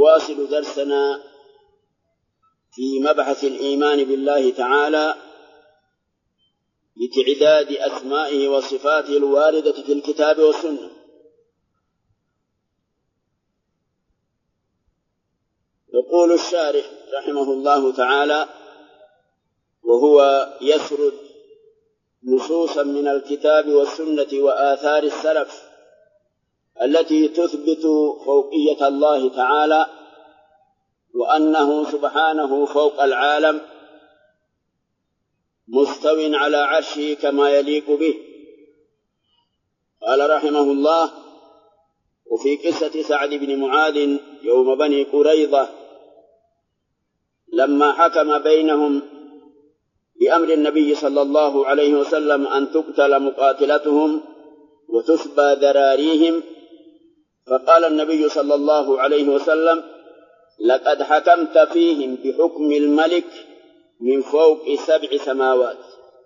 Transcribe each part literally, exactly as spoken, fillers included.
نواصل درسنا في مبحث الإيمان بالله تعالى بتعداد أسمائه وصفاته الواردة في الكتاب والسنة. يقول الشارح رحمه الله تعالى وهو يسرد نصوصا من الكتاب والسنة وآثار السلف التي تثبت فوقية الله تعالى وأنه سبحانه فوق العالم مستو على عرشه كما يليق به. قال رحمه الله: وفي قصة سعد بن معاذ يوم بني قريظة لما حكم بينهم بأمر النبي صلى الله عليه وسلم أن تقتل مقاتلتهم وتسبى ذراريهم، فقال النبي صلى الله عليه وسلم: لقد حكمت فيهم بحكم الملك من فوق سبع سماوات.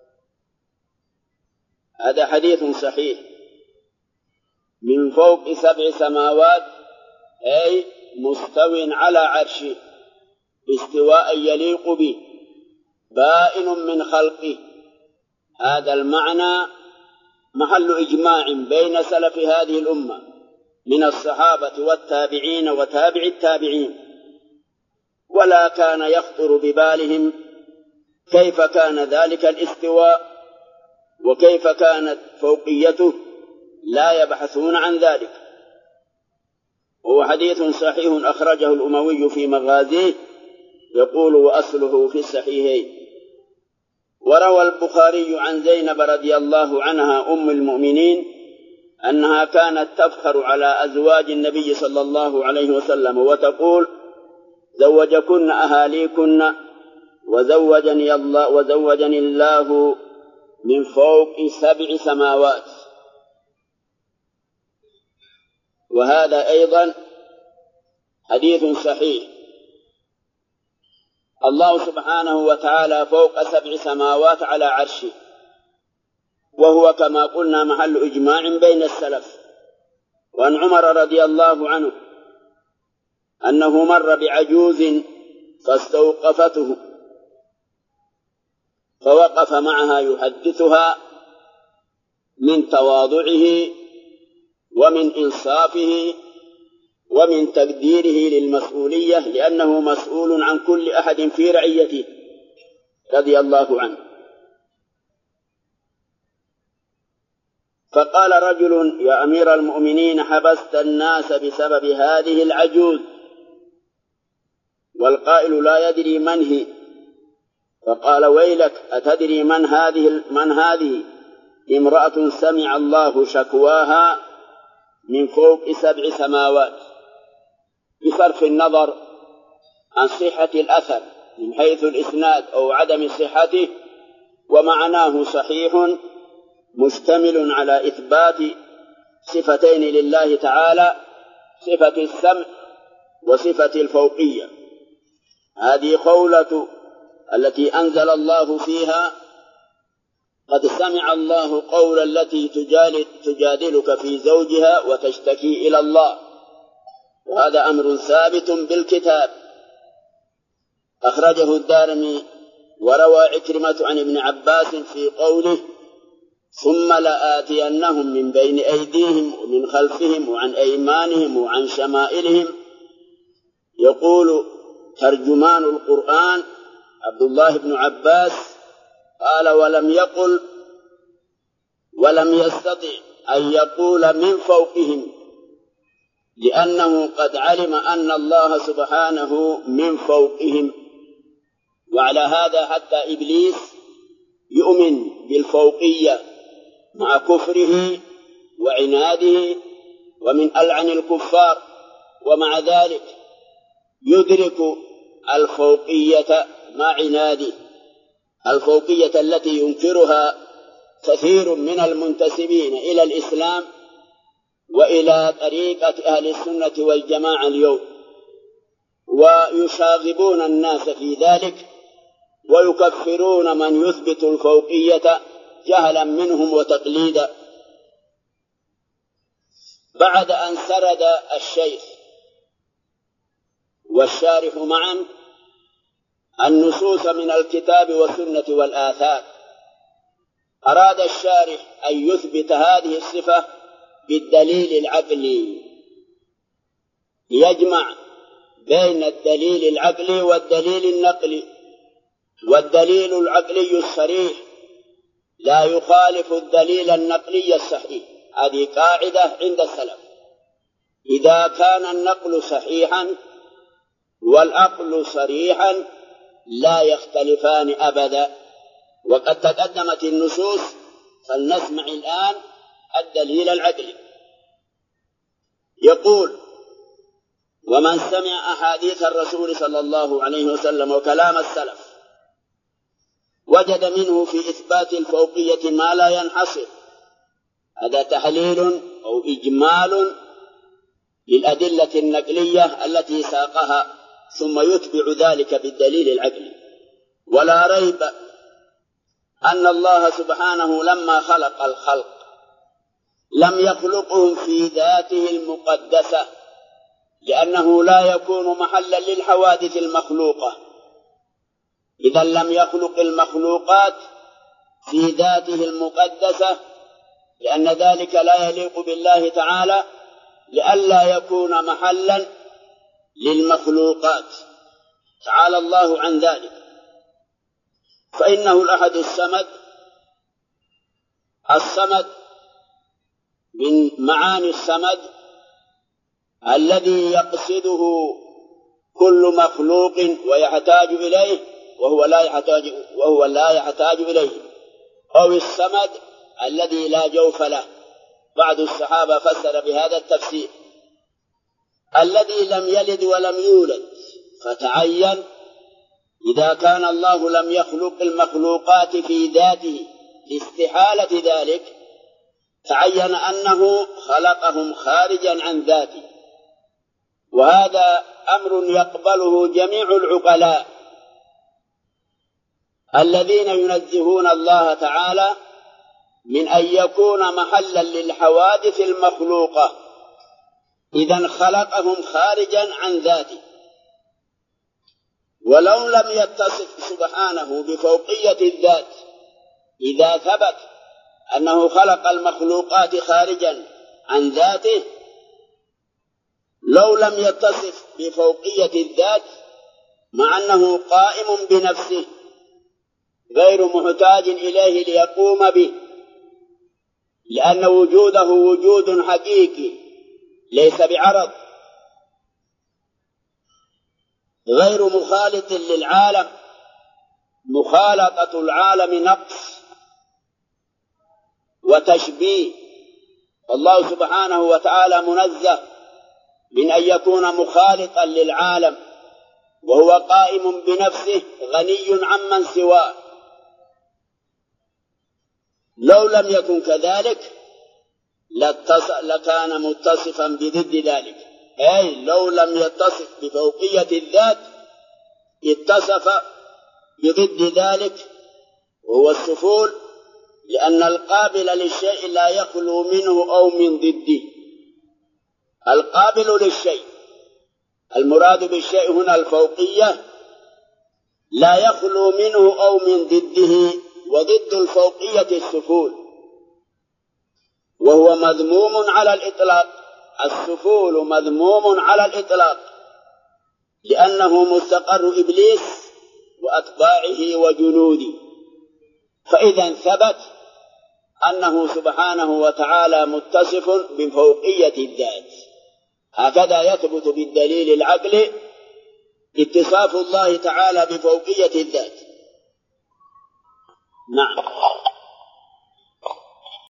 هذا حديث صحيح. من فوق سبع سماوات أي مستو على عرشه استواء يليق به بائن من خلقه. هذا المعنى محل إجماع بين سلف هذه الأمة من الصحابة والتابعين وتابع التابعين، ولا كان يخطر ببالهم كيف كان ذلك الاستواء وكيف كانت فوقيته، لا يبحثون عن ذلك. هو حديث صحيح أخرجه الأموي في مغازيه، يقول: وأصله في الصحيحين. وروى البخاري عن زينب رضي الله عنها أم المؤمنين أنها كانت تفخر على أزواج النبي صلى الله عليه وسلم وتقول: زوجكن أهاليكن وزوجني الله, وزوجني الله من فوق سبع سماوات. وهذا أيضا حديث صحيح. الله سبحانه وتعالى فوق سبع سماوات على عرشه، وهو كما قلنا محل إجماع بين السلف. وعن عمر رضي الله عنه أنه مر بعجوز فاستوقفته فوقف معها يحدثها من تواضعه ومن إنصافه ومن تقديره للمسؤولية، لأنه مسؤول عن كل أحد في رعيته رضي الله عنه. فقال رجل: يا أمير المؤمنين، حبست الناس بسبب هذه العجوز، والقائل لا يدري من هي. فقال: ويلك، أتدري من هذه؟ من هذه؟ امرأة سمع الله شكواها من فوق سبع سماوات، بصرف النظر عن صحة الأثر من حيث الإسناد أو عدم صحته، ومعناه صحيح مشتمل على إثبات صفتين لله تعالى: صفة السمع وصفة الفوقية. هذه قولة التي أنزل الله فيها: قد سمع الله قول التي تجادلك في زوجها وتشتكي إلى الله. وهذا أمر ثابت بالكتاب. أخرجه الدارمي. وروى عكرمة عن ابن عباس في قوله: ثم لآتينهم من بين أيديهم ومن خلفهم وعن أيمانهم وعن شمائلهم. يقول ترجمان القرآن عبد الله بن عباس قال: ولم يقل ولم يستطع أن يقول من فوقهم، لأنه قد علم أن الله سبحانه من فوقهم. وعلى هذا حتى إبليس يؤمن بالفوقية مع كفره وعناده ومن ألعن الكفار، ومع ذلك يدرك الفوقية مع عناده، الفوقية التي ينكرها كثير من المنتسبين إلى الإسلام وإلى طريقة أهل السنة والجماعة اليوم، ويشاغبون الناس في ذلك ويكفرون من يثبت الفوقية جهلا منهم وتقليدا. بعد أن سرد الشيخ والشارح معا النصوص من الكتاب والسنة والآثار. أراد الشارح أن يثبت هذه الصفة بالدليل العقلي، يجمع بين الدليل العقلي والدليل النقلي. والدليل العقلي الصريح لا يخالف الدليل النقلي الصحيح، هذه قاعدة عند السلف. إذا كان النقل صحيحا والعقل صريحا لا يختلفان أبدا. وقد تقدمت النصوص، فلنسمع الآن الدليل العقلي. يقول: ومن سمع أحاديث الرسول صلى الله عليه وسلم وكلام السلف وجد منه في إثبات الفوقية ما لا ينحصر. هذا تحليل أو إجمال للأدلة النقلية التي ساقها، ثم يتبع ذلك بالدليل العقلي. ولا ريب أن الله سبحانه لما خلق الخلق لم يخلقهم في ذاته المقدسة، لأنه لا يكون محلا للحوادث المخلوقة. إذا لم يخلق المخلوقات في ذاته المقدسة، لأن ذلك لا يليق بالله تعالى، لئلا يكون محلا للمخلوقات، تعالى الله عن ذلك. فإنه الأحد الصمد. الصمد من معاني الصمد الذي يقصده كل مخلوق ويحتاج إليه وهو لا يحتاج وهو لا يحتاج إليه، أو الصمد الذي لا جوف له. بعض الصحابة فسر بهذا التفسير: الذي لم يلد ولم يولد، فتعين إذا كان الله لم يخلق المخلوقات في ذاته لاستحالة ذلك، تعين أنه خلقهم خارجا عن ذاته. وهذا أمر يقبله جميع العقلاء الذين ينزهون الله تعالى من أن يكون محلا للحوادث المخلوقة، إذن خلقهم خارجا عن ذاته. ولو لم يتصف سبحانه بفوقية الذات، إذا ثبت أنه خلق المخلوقات خارجا عن ذاته، لو لم يتصف بفوقية الذات مع أنه قائم بنفسه غير محتاج إليه ليقوم به، لأن وجوده وجود حقيقي ليس بعرض، غير مخالط للعالم. مخالطة العالم نقص وتشبيه، والله سبحانه وتعالى منزه من أن يكون مخالطا للعالم، وهو قائم بنفسه غني عمن سواه. لو لم يكن كذلك لكان متصفا بضد ذلك، أي لو لم يتصف بفوقية الذات اتصف بضد ذلك، وهو السفول، لأن القابل للشيء لا يخلو منه أو من ضده. القابل للشيء، المراد بالشيء هنا الفوقية، لا يخلو منه أو من ضده، وضد الفوقية السفول، وهو مذموم على الإطلاق. السفول مذموم على الإطلاق، لأنه مستقر إبليس وأتباعه وجنوده. فإذا ثبت أنه سبحانه وتعالى متصف بفوقية الذات. هكذا يثبت بالدليل العقلي اتصاف الله تعالى بفوقية الذات. نعم.